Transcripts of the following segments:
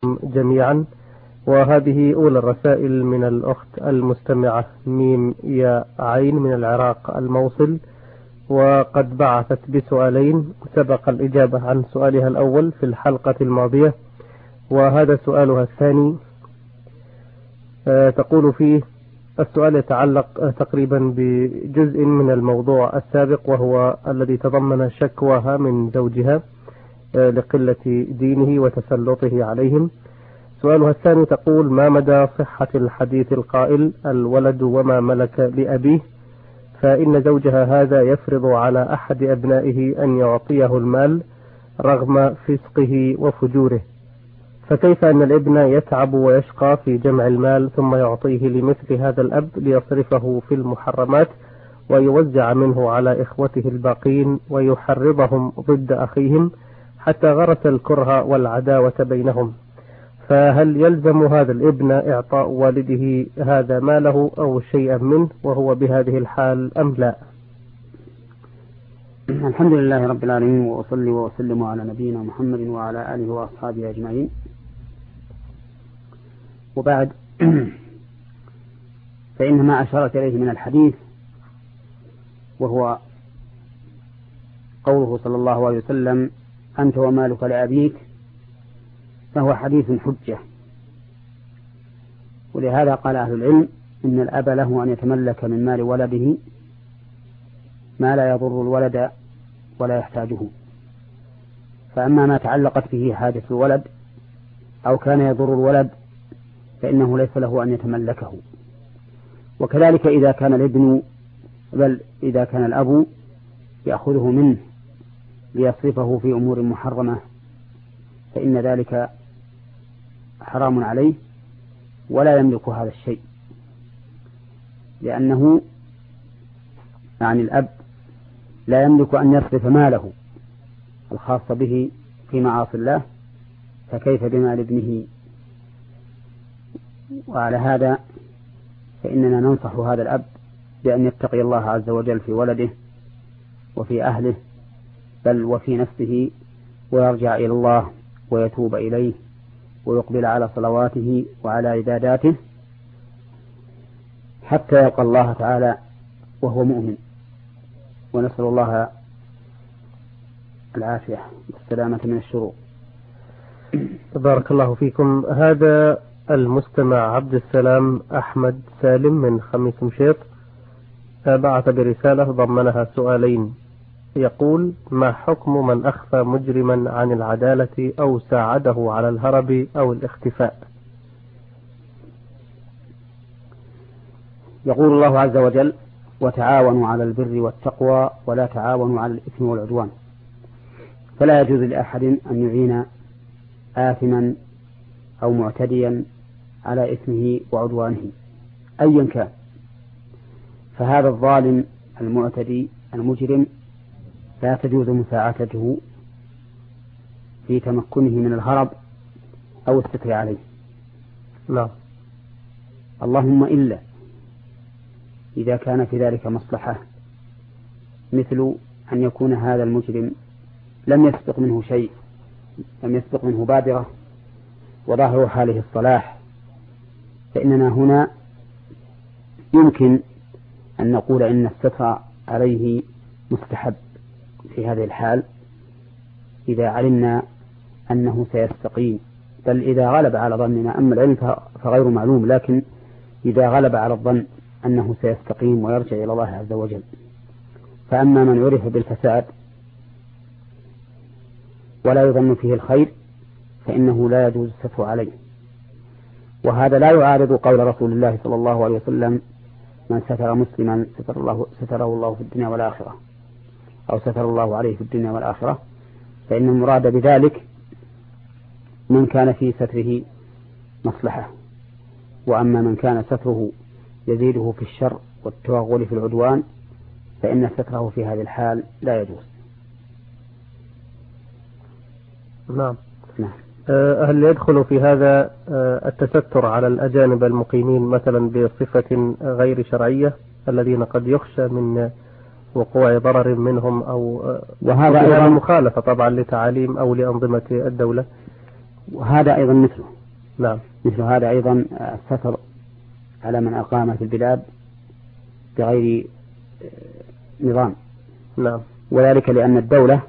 جميعا. وهذه أولى الرسائل من الأخت المستمعة ميم يا عين من العراق الموصل، وقد بعثت بسؤالين سبق الإجابة عن سؤالها الأول في الحلقة الماضية، وهذا سؤالها الثاني. تقول فيه السؤال يتعلق تقريبا بجزء من الموضوع السابق، وهو الذي تضمن شكواها من زوجها لقلة دينه وتسلطه عليهم. سؤالها الثاني تقول: ما مدى صحة الحديث القائل الولد وما ملك لأبيه؟ فإن زوجها هذا يفرض على أحد أبنائه أن يعطيه المال رغم فسقه وفجوره، فكيف أن الابن يتعب ويشقى في جمع المال ثم يعطيه لمثل هذا الأب ليصرفه في المحرمات ويوزع منه على إخوته الباقين ويحرضهم ضد أخيهم حتى غرس الكره والعداوة بينهم؟ فهل يلزم هذا الابن إعطاء والده هذا ماله أو شيئا منه وهو بهذه الحال أم لا؟ الحمد لله رب العالمين، وأصلي وأسلم على نبينا محمد وعلى آله وأصحابه أجمعين، وبعد. فإن ما أشارت إليه من الحديث وهو قوله صلى الله عليه وسلم: أنت ومالك لأبيك، فهو حديث حجة. ولهذا قال أهل العلم إن الأب له أن يتملك من مال ولده ما لا يضر الولد ولا يحتاجه، فأما ما تعلقت به حاجة الولد أو كان يضر الولد فإنه ليس له أن يتملكه. وكذلك إذا كان الابن بل إذا كان الأب يأخذه منه ليصرفه في أمور محرمة فإن ذلك حرام عليه ولا يملك هذا الشيء، لأنه يعني الأب لا يملك أن يصرف ماله الخاص به في معاصي الله، فكيف بمال ابنه؟ وعلى هذا فإننا ننصح هذا الأب بأن يتقي الله عز وجل في ولده وفي أهله بل وفي نفسه، ويرجع إلى الله ويتوب إليه ويقبل على صلواته وعلى عباداته حتى يلقى الله تعالى وهو مؤمن، ونسأل الله العافية والسلامة من الشرور. بارك الله فيكم. هذا المستمع عبد السلام أحمد سالم من خميس مشيط بعث برسالة ضمنها سؤالين. يقول: ما حكم من أخفى مجرما عن العدالة أو ساعده على الهرب أو الاختفاء؟ يقول الله عز وجل: وتعاونوا على البر والتقوى ولا تعاونوا على الإثم والعدوان. فلا يجوز لأحد أن يعين آثما أو معتديا على إثمه وعدوانه أيا كان، فهذا الظالم المعتدي المجرم لا تجوز مساعدته في تمكنه من الهرب أو الستر عليه. لا. اللهم إلا إذا كان في ذلك مصلحة، مثل أن يكون هذا المجرم لم يسبق منه شيء، لم يسبق منه بادرة وظاهر حاله الصلاح، فإننا هنا يمكن أن نقول إن الستر عليه مستحب في هذه الحال إذا علمنا أنه سيستقيم، بل إذا غلب على ظننا. أما العلم فغير معلوم، لكن إذا غلب على الظن أنه سيستقيم ويرجع إلى الله عز وجل. فأما من عرف بالفساد ولا يظن فيه الخير فإنه لا يجوز الستر عليه، وهذا لا يعارض قول رسول الله صلى الله عليه وسلم: من ستر مسلما ستره الله في الدنيا والآخرة، أو ستر الله عليه في الدنيا والآخرة. فإن المراد بذلك من كان في ستره مصلحة، وأما من كان ستره يزيده في الشر والتوغل في العدوان فإن ستره في هذه الحال لا يجوز. نعم. هل يدخل في هذا التستر على الأجانب المقيمين مثلا بصفة غير شرعية الذين قد يخشى من وقوع ضرر منهم، أو وهذا مخالفة طبعا لتعاليم أو لأنظمة الدولة؟ وهذا أيضا مثله. نعم. مثل هذا أيضا السفر على من أقام في البلاد بغير نظام. نعم. وذلك لأن الدولة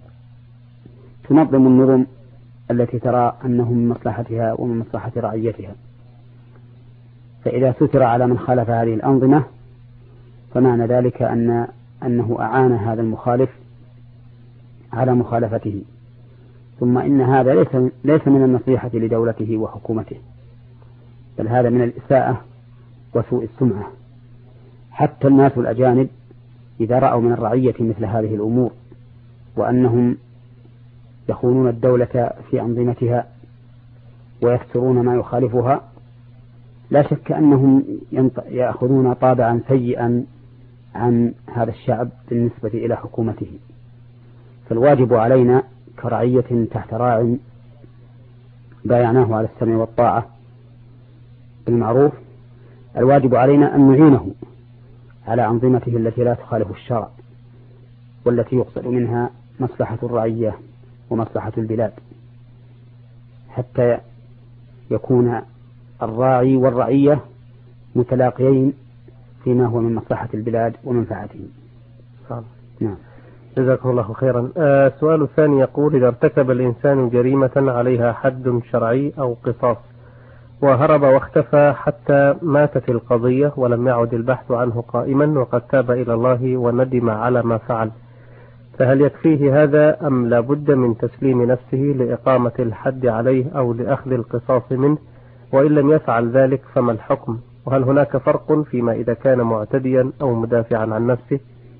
تنظم النظم التي ترى أنه من مصلحتها ومن مصلحة رعيتها، فإذا ستر على من خالف هذه الأنظمة فمعنى ذلك أنه أعان هذا المخالف على مخالفته، ثم إن هذا ليس من النصيحة لدولته وحكومته، بل هذا من الإساءة وسوء السمعة. حتى الناس الأجانب إذا رأوا من الرعية مثل هذه الأمور وأنهم يخونون الدولة في أنظمتها ويسترون ما يخالفها، لا شك أنهم يأخذون طابعا سيئا عن هذا الشعب بالنسبة إلى حكومته. فالواجب علينا كرعية تحت راع بايعناه على السمع والطاعة بالمعروف، الواجب علينا أن نعينه على أنظمته التي لا تخالف الشرع والتي يقصد منها مصلحة الرعية ومصلحة البلاد، حتى يكون الراعي والرعية متلاقيين فيما هو من مصلحة البلاد ومنفعتهم. نعم. جزاكم الله خيرا. السؤال الثاني يقول: إذا ارتكب الإنسان جريمة عليها حد شرعي أو قصاص وهرب واختفى حتى ماتت القضية ولم يعد البحث عنه قائما وقد تاب إلى الله وندم على ما فعل، فهل يكفيه هذا أم لا بد من تسليم نفسه لإقامة الحد عليه أو لأخذ القصاص منه؟ وإن لم يفعل ذلك فما الحكم؟ وهل هناك فرق فيما إذا كان معتديا أو مدافعا عن نفسه؟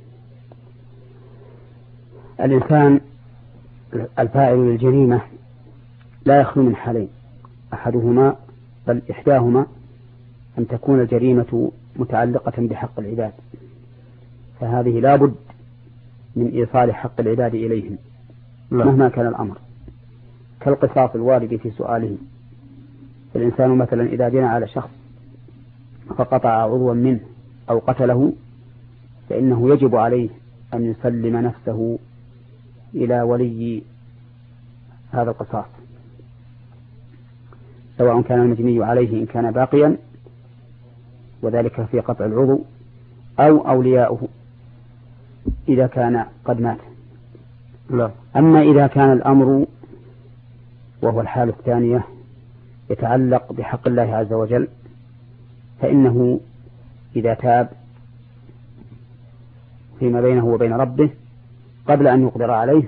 الإنسان الفاعل للجريمة لا يخلو من حالين، أحدهما بل إحداهما أن تكون الجريمة متعلقة بحق العباد، فهذه لا بد من إيصال حق العباد إليهم مهما كان الأمر، كالقصاص الوارد في سؤاله. الإنسان مثلا إذا جنى على شخص فقطع عضوا منه أو قتله فإنه يجب عليه أن يسلم نفسه إلى ولي هذا القصاص، سواء كان المجني عليه إن كان باقيا وذلك في قطع العضو أو أولياؤه إذا كان قد مات. لا. أما إذا كان الأمر وهو الحالة الثانية يتعلق بحق الله عز وجل فإنه إذا تاب فيما بينه وبين ربه قبل أن يقدر عليه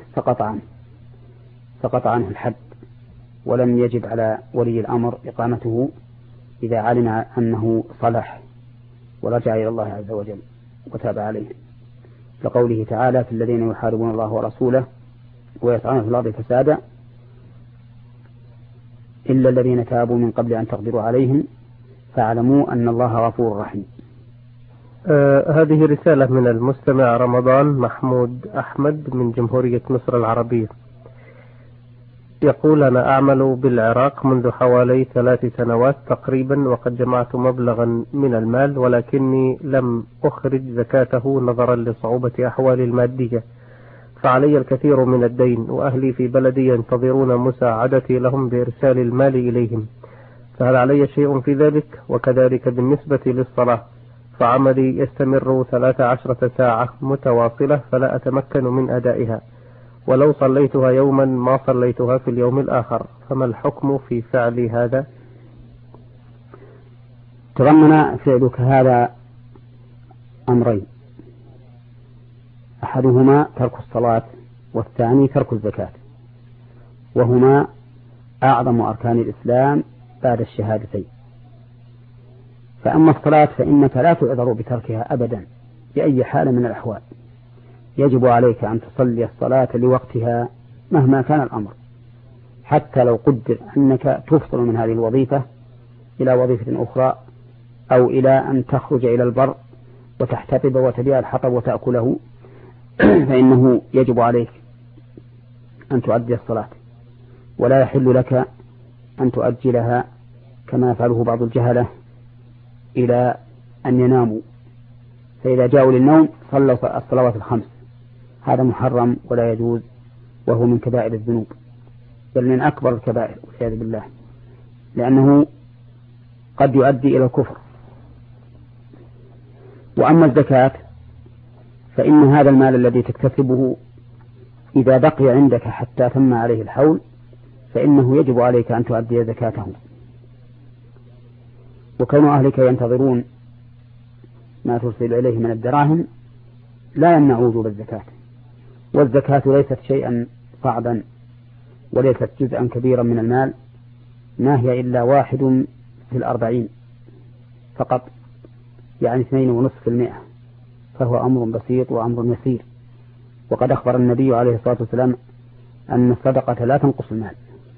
سقط عنه الحد، ولم يجب على ولي الأمر إقامته إذا علم أنه صلح ورجع إلى الله عز وجل وتاب عليه، لقوله تعالى: في الذين يحاربون الله ورسوله ويسعون في الأرض فسادا إلا الذين تابوا من قبل أن تقدروا عليهم فاعلموا أن الله غفور رحيم. هذه رسالة من المستمع رمضان محمود أحمد من جمهورية مصر العربية، يقول: أنا أعمل بالعراق منذ حوالي 3 سنوات تقريبا، وقد جمعت مبلغا من المال ولكني لم أخرج زكاته نظرا لصعوبة أحوالي المادية، فعلي الكثير من الدين، وأهلي في بلدي ينتظرون مساعدتي لهم بإرسال المال إليهم، فهل علي شيء في ذلك؟ وكذلك بالنسبة للصلاة، فعملي يستمر 13 ساعة متواصلة فلا أتمكن من أدائها، ولو صليتها يوما ما صليتها في اليوم الآخر، فما الحكم في فعل هذا؟ تضمن فعلك هذا أمرين، أحدهما ترك الصلاة والثاني ترك الزكاة، وهما أعظم أركان الإسلام بعد الشهادتين. فأما الصلاة فإنك لا تعذر بتركها أبدا بأي حال من الأحوال، يجب عليك أن تصلي الصلاة لوقتها مهما كان الأمر، حتى لو قدر أنك تفصل من هذه الوظيفة إلى وظيفة أخرى أو إلى أن تخرج إلى البر وتحتطب وتبيع الحطب وتأكله فإنه يجب عليك أن تؤدي الصلاة، ولا يحل لك أن تؤجلها كما يفعله بعض الجهلة إلى أن يناموا، فإذا جاءوا للنوم صلوا الصلوات الخمس، هذا محرم ولا يجوز وهو من كبائر الذنوب. بل من أكبر الكبائر والعياذ بالله، لأنه قد يؤدي إلى الكفر. وأما الزكاة فإن هذا المال الذي تكتسبه إذا بقي عندك حتى تم عليه الحول فإنه يجب عليك أن تؤدي زكاته. وكون أهلك ينتظرون ما ترسل إليه من الدراهم لا يمنع وجوب الزكاة. والزكاة ليست شيئا صعبا وليست جزءا كبيرا من المال، ما هي إلا 1/40 فقط، يعني 2.5%، فهو أمر بسيط وأمر يسير. وقد أخبر النبي عليه الصلاة والسلام أن الصدقة لا تنقص المال،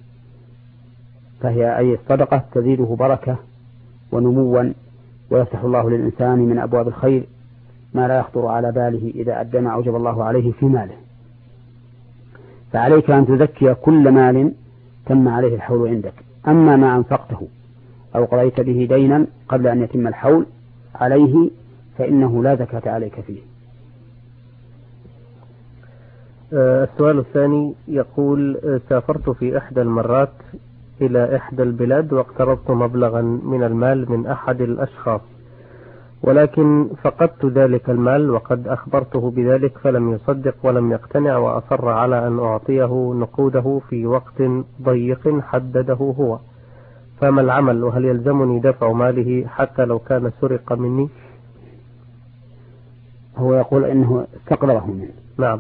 فهي أي الصدقة تزيده بركة ونموا، ويفتح الله للإنسان من أبواب الخير ما لا يخطر على باله إذا أدى ما أوجب الله عليه في ماله. فعليك أن تزكي كل مال تم عليه الحول عندك. أما ما أنفقته أو قضيت به دينا قبل أن يتم الحول عليه فإنه لا زكاة عليك فيه. السؤال الثاني يقول: سافرت في إحدى المرات إلى إحدى البلاد واقترضت مبلغا من المال من أحد الأشخاص، ولكن فقدت ذلك المال وقد أخبرته بذلك فلم يصدق ولم يقتنع وأصر على أن أعطيه نقوده في وقت ضيق حدده هو، فما العمل؟ وهل يلزمني دفع ماله حتى لو كان سرق مني؟ هو يقول إنه استقرضه منه. نعم.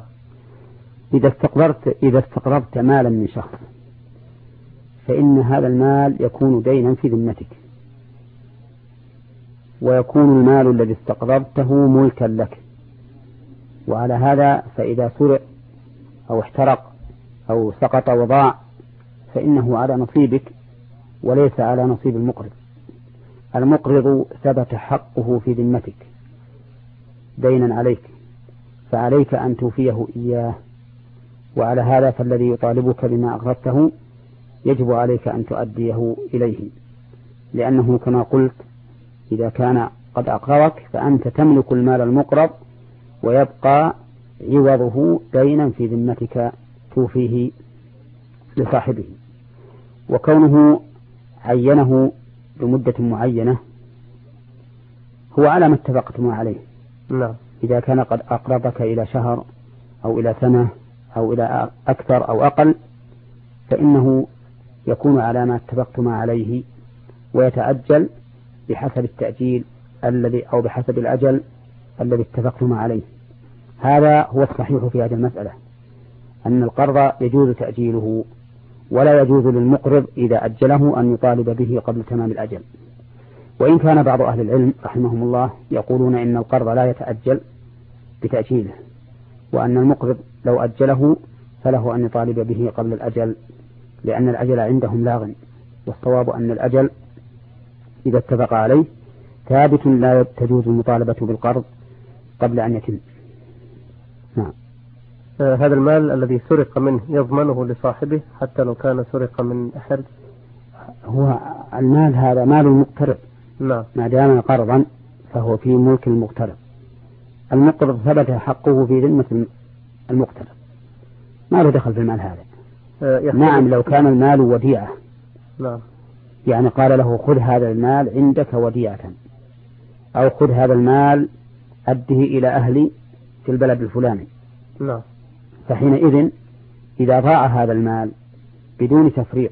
إذا استقرضت مالا من شخص فإن هذا المال يكون دينا في ذمتك، ويكون المال الذي استقرضته ملكا لك. وعلى هذا فإذا سرق أو احترق أو سقط وضاع فإنه على نصيبك وليس على نصيب المقرض. المقرض ثبت حقه في ذمتك دينا عليك، فعليك أن توفيه إياه. وعلى هذا فالذي يطالبك بما أقرضته يجب عليك أن تؤديه إليه، لأنه كما قلت إذا كان قد أقرضك فأنت تملك المال المقرض ويبقى عوضه دينا في ذمتك توفيه لصاحبه. وكونه عينه بمدة معينة هو على ما اتفقتم عليه. نعم. إذا كان قد أقرضك إلى شهر أو إلى سنة أو إلى أكثر أو أقل فإنه يكون على ما اتفقتم عليه ويتأجل بحسب التأجيل الذي أو بحسب الأجل الذي اتفقتم عليه. هذا هو الصحيح في هذه المسألة، أن القرض يجوز تأجيله ولا يجوز للمقرض إذا أجله أن يطالب به قبل تمام الأجل. وإن كان بعض أهل العلم رحمهم الله يقولون إن القرض لا يتأجل بتأجيله، وأن المقرض لو أجله فله أن يطالب به قبل الأجل، لأن الأجل عندهم لاغ. والصواب أن الأجل إذا اتفق عليه ثابت لا تجوز المطالبة بالقرض قبل أن يتم. نعم. هذا المال الذي سرق منه يضمنه لصاحبه حتى لو كان سرق من أحد؟ هو المال هذا مال المقترض. نعم. ما دام قرضا فهو في ملك المقترض. المقترض ثبت حقه في ذمة المقترض، ما له دخل في المال هذا. نعم لو كان المال وديعة. نعم. يعني قال له خذ هذا المال عندك وديعة، أو خذ هذا المال أده إلى أهلي في البلد الفلاني. نعم. فحينئذ إذا ضاع هذا المال بدون تفريط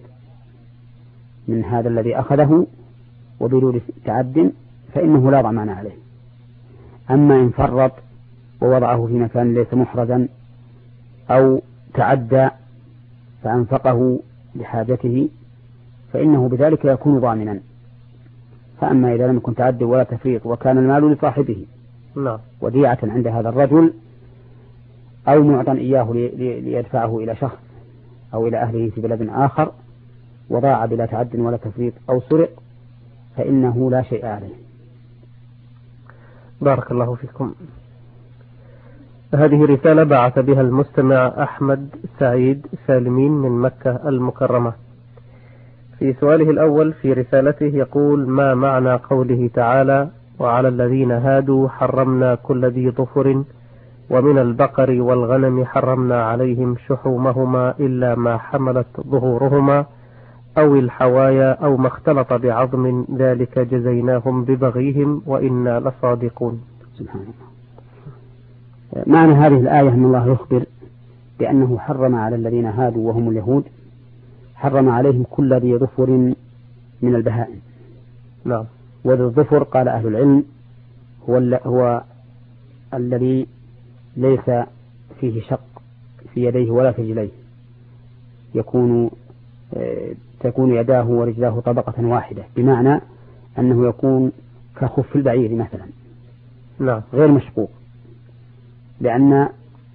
من هذا الذي أخذه وبدون تعد فإنه لا ضمان عليه. أما إن فرط ووضعه في مكان ليس محرزا أو تعدى فأنفقه لحاجته فإنه بذلك يكون ضامنا. فأما إذا لم يكن تعدي ولا تفريط وكان المال لصاحبه وديعة عند هذا الرجل أو معطى إياه ليدفعه إلى شخص أو إلى أهله في بلد آخر وضاع بلا تعد ولا تفريط أو سرق فإنه لا شيء عليه. بارك الله فيكم. هذه رسالة بعث بها المستمع أحمد سعيد سالمين من مكة المكرمة. في سؤاله الأول في رسالته يقول: ما معنى قوله تعالى: وعلى الذين هادوا حرمنا كل ذي ظفر ومن البقر والغنم حرمنا عليهم شحومهما إلا ما حملت ظهورهما أو الحوايا أو ما اختلط بعظم ذلك جزيناهم ببغيهم وإنا لصادقون. سبحان الله. معنى هذه الآية أن الله يخبر بأنه حرم على الذين هادوا وهم اليهود، حرم عليهم كل ذي ظفر من البهائم. نعم. وذي الظفر قال أهل العلم هو الذي ليس فيه شق في يديه ولا في رجليه، تكون يداه ورجلاه طبقة واحدة، بمعنى أنه يكون كخف البعير مثلا. نعم. غير مشقوق، لأن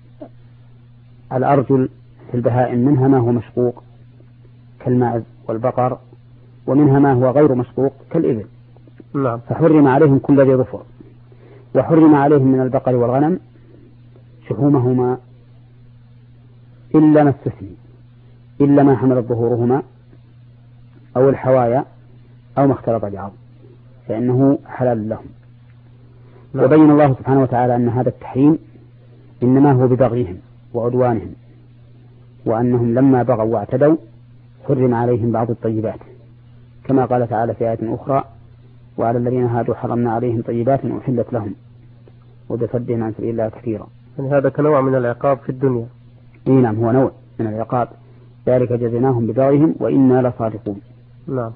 الأرجل في البهائم منها ما هو مشقوق كالماعز والبقر، ومنها ما هو غير مشقوق كالإبل. نعم. فحرم عليهم كل ذي ظفر، وحرم عليهم من البقر والغنم شحومهما إلا ما استثني، إلا ما حملت ظهورهما أو الحوايا أو ما اختلط بعظم فإنه حلال لهم. نعم. وبين الله سبحانه وتعالى أن هذا التحريم إنما هو ببغيهم وعدوانهم، وأنهم لما بغوا واعتدوا حرم عليهم بعض الطيبات، كما قال تعالى في آية أخرى: وعلى الذين هادوا حرمنا عليهم طيبات أحلت لهم وبصدهم عن سبيل الله كثيرا. يعني هذا كنوع من العقاب في الدنيا. نعم، هو نوع من العقاب، ذلك جزيناهم ببغيهم وإنا لصادقون. نعم.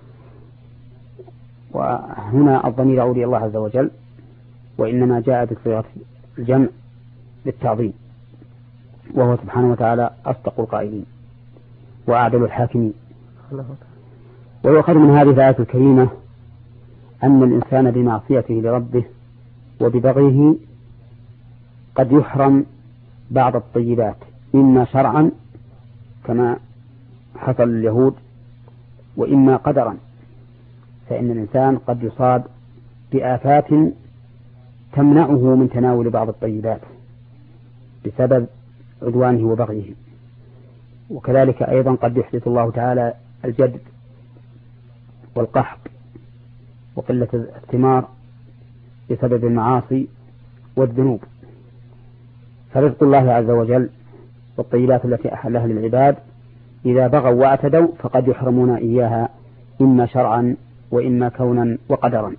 وهنا الضمير يعود إلى الله عز وجل، وإنما جاء بصيغة الجمع للتعظيم، وهو سبحانه وتعالى أصدق القائلين وأعدل الحاكمين. ويؤخذ من هذه الآية الكريمة أن الإنسان بمعصيته لربه وببغيه قد يحرم بعض الطيبات، إما شرعا كما حصل لليهود، وإما قدرا، فإن الإنسان قد يصاب بآفات تمنعه من تناول بعض الطيبات بسبب عدوانه وبغيه. وكذلك أيضا قد يحدث الله تعالى الجدب والقحط وقلة الثمار بسبب المعاصي والذنوب. فرزق الله عز وجل والطيبات التي أحلها للعباد إذا بغوا واعتدوا فقد يحرمون إياها، إما شرعا وإما كونا وقدرا.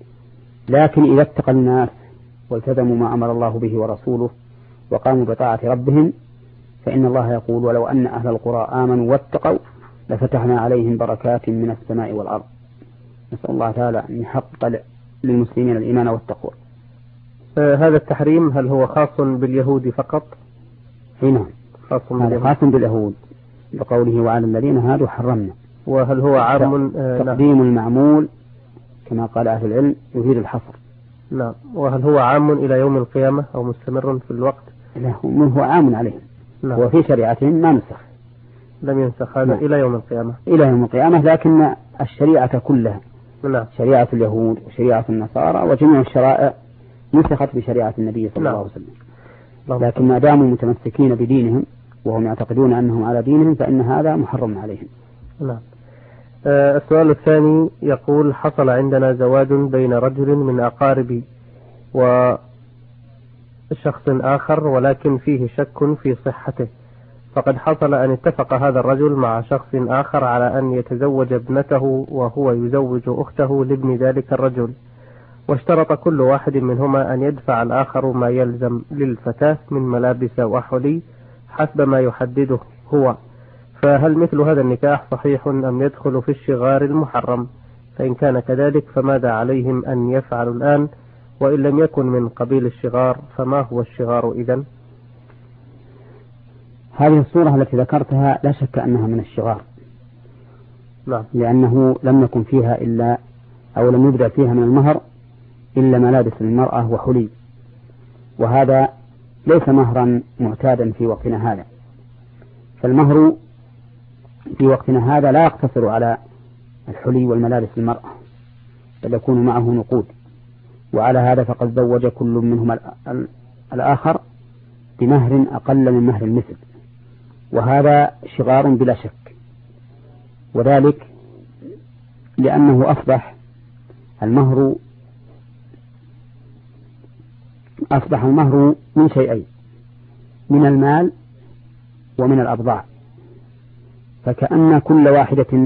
لكن إذا اتقى الناس والتزموا ما أمر الله به ورسوله وقاموا بطاعة ربهم فإن الله يقول: ولو أن أهل القرى آمنوا واتقوا لفتحنا عليهم بركات من السماء والأرض. نسأل الله تعالى أن يحقق للمسلمين الإيمان والتقوى. هذا التحريم هل هو خاص باليهود فقط؟ نعم، خاص باليهود بقوله: وعلى الذين هادوا حرمنا. وهل هو عام؟ تقديم المعمول كما قال أهل العلم يفيد الحصر. نعم. وهل هو عام إلى يوم القيامة أو مستمر في الوقت؟ لا، هو عام عليهم. نعم. وفي شريعتهم ما نسخ، لم ينسخ هذا. نعم. إلى يوم القيامة. إلى يوم القيامة، لكن الشريعة كلها، نعم، شريعة اليهود وشريعة النصارى وجميع الشرائع نسخت بشريعة النبي صلى الله عليه وسلم. لكن ما داموا متمسكين بدينهم وهم يعتقدون أنهم على دينهم فإن هذا محرم عليهم. نعم. السؤال الثاني يقول: حصل عندنا زواج بين رجل من أقاربي وشخص آخر ولكن فيه شك في صحته، فقد حصل أن اتفق هذا الرجل مع شخص آخر على أن يتزوج ابنته وهو يزوج أخته لابن ذلك الرجل، واشترط كل واحد منهما أن يدفع الآخر ما يلزم للفتاة من ملابس وحلي حسب ما يحدده هو، فهل مثل هذا النكاح صحيح أم يدخل في الشغار المحرم؟ فإن كان كذلك فماذا عليهم أن يفعلوا الآن؟ وإن لم يكن من قبيل الشغار فما هو الشغار إذن؟ هذه الصورة التي ذكرتها لا شك أنها من الشغار. نعم. لأنه لم يكن فيها إلا أو لم يبدأ فيها من المهر إلا ملابس المرأة وحلي، وهذا ليس مهرا معتادا في وقتنا هذا. فالمهر في وقتنا هذا لا يقتصر على الحلي والملابس المرأة، بل يكون معه نقود. وعلى هذا فقد زوج كل منهما الآخر بمهر أقل من مهر المثل، وهذا شغار بلا شك، وذلك لأنه أصبح المهر من شيئين: من المال ومن الأبضاع، فكأن كل واحدة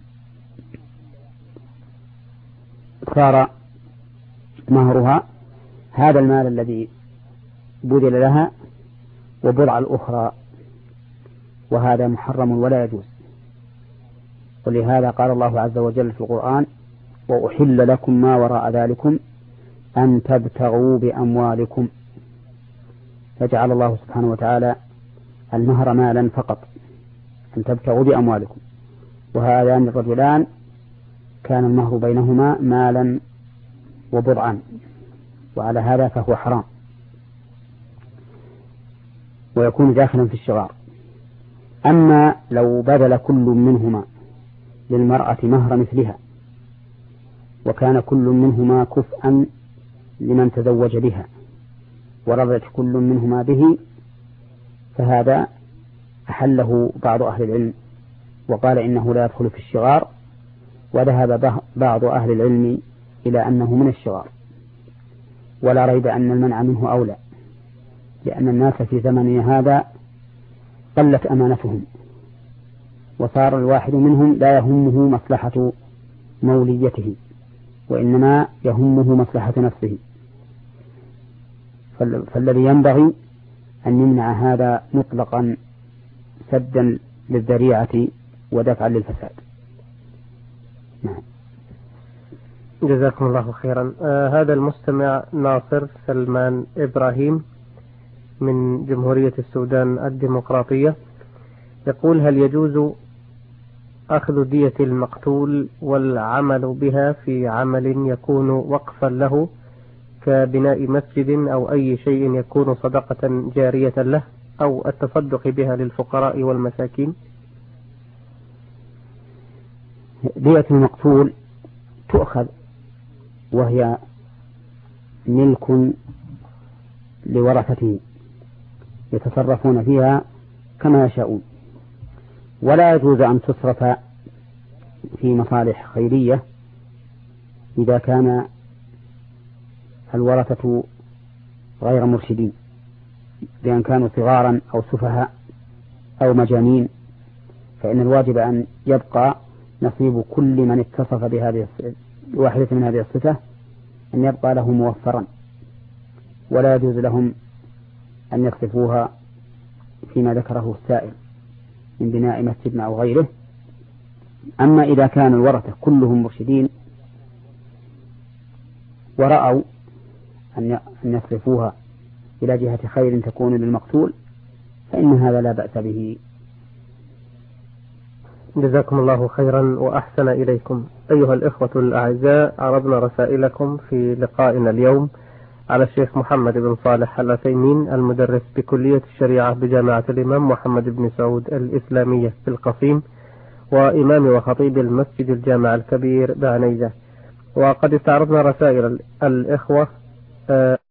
صار مهرها هذا المال الذي بذل لها وبضع الأخرى، وهذا محرم ولا يجوز. ولهذا قال الله عز وجل في القرآن: وأحل لكم ما وراء ذلكم أن تبتغوا بأموالكم. فجعل الله سبحانه وتعالى المهر مالا فقط، أن تبتغوا بأموالكم، وهذان الرجلان كان المهر بينهما مالا وبضعا، وعلى هذا فهو حرام ويكون داخلا في الشغار. أما لو بذل كل منهما للمرأة مهر مثلها وكان كل منهما كفءا لمن تزوج بها ورضت كل منهما به، فهذا أحله بعض أهل العلم وقال إنه لا يدخل في الشغار، وذهب بعض أهل العلم إلى أنه من الشغار، ولا ريب أن المنع منه أولى، لأن الناس في زمننا هذا قلت أمانتهم، وصار الواحد منهم لا يهمه مصلحة موليته وإنما يهمه مصلحة نفسه، فالذي ينبغي أن يمنع هذا مطلقا سدا للذريعة ودفعا للفساد. نعم. جزاكم الله خيرا. هذا المستمع ناصر سلمان إبراهيم من جمهورية السودان الديمقراطية يقول: هل يجوز أخذ دية المقتول والعمل بها في عمل يكون وقفا له كبناء مسجد أو أي شيء يكون صدقة جارية له أو التصدق بها للفقراء والمساكين؟ دية المقتول تؤخذ وهي ملك لورثته يتصرفون فيها كما يشاءون، ولا يجوز أن تصرف في مصالح خيرية إذا كان الورثة غير مرشدين، بأن كانوا صغارا أو سفهاء أو مجانين، فإن الواجب أن يبقى نصيب كل من اتصف بهذه واحدة من هذه الصفة، أن يبقى له موفرا، ولا يجوز لهم أن يصرفوها فيما ذكره السائل من بناء مسجد أو غيره. أما إذا كان الورثة كلهم مرشدين ورأوا أن يصرفوها إلى جهة خير تكون للمقتول فإن هذا لا بأس به. جزاكم الله خيرا وأحسن إليكم. أيها الإخوة الأعزاء، عرضنا رسائلكم في لقائنا اليوم على الشيخ محمد بن صالح العثيمين المدرس بكلية الشريعة بجامعة الإمام محمد بن سعود الإسلامية في القصيم، وإمام وخطيب المسجد الجامع الكبير بعنيزة. وقد استعرضنا رسائل الإخوة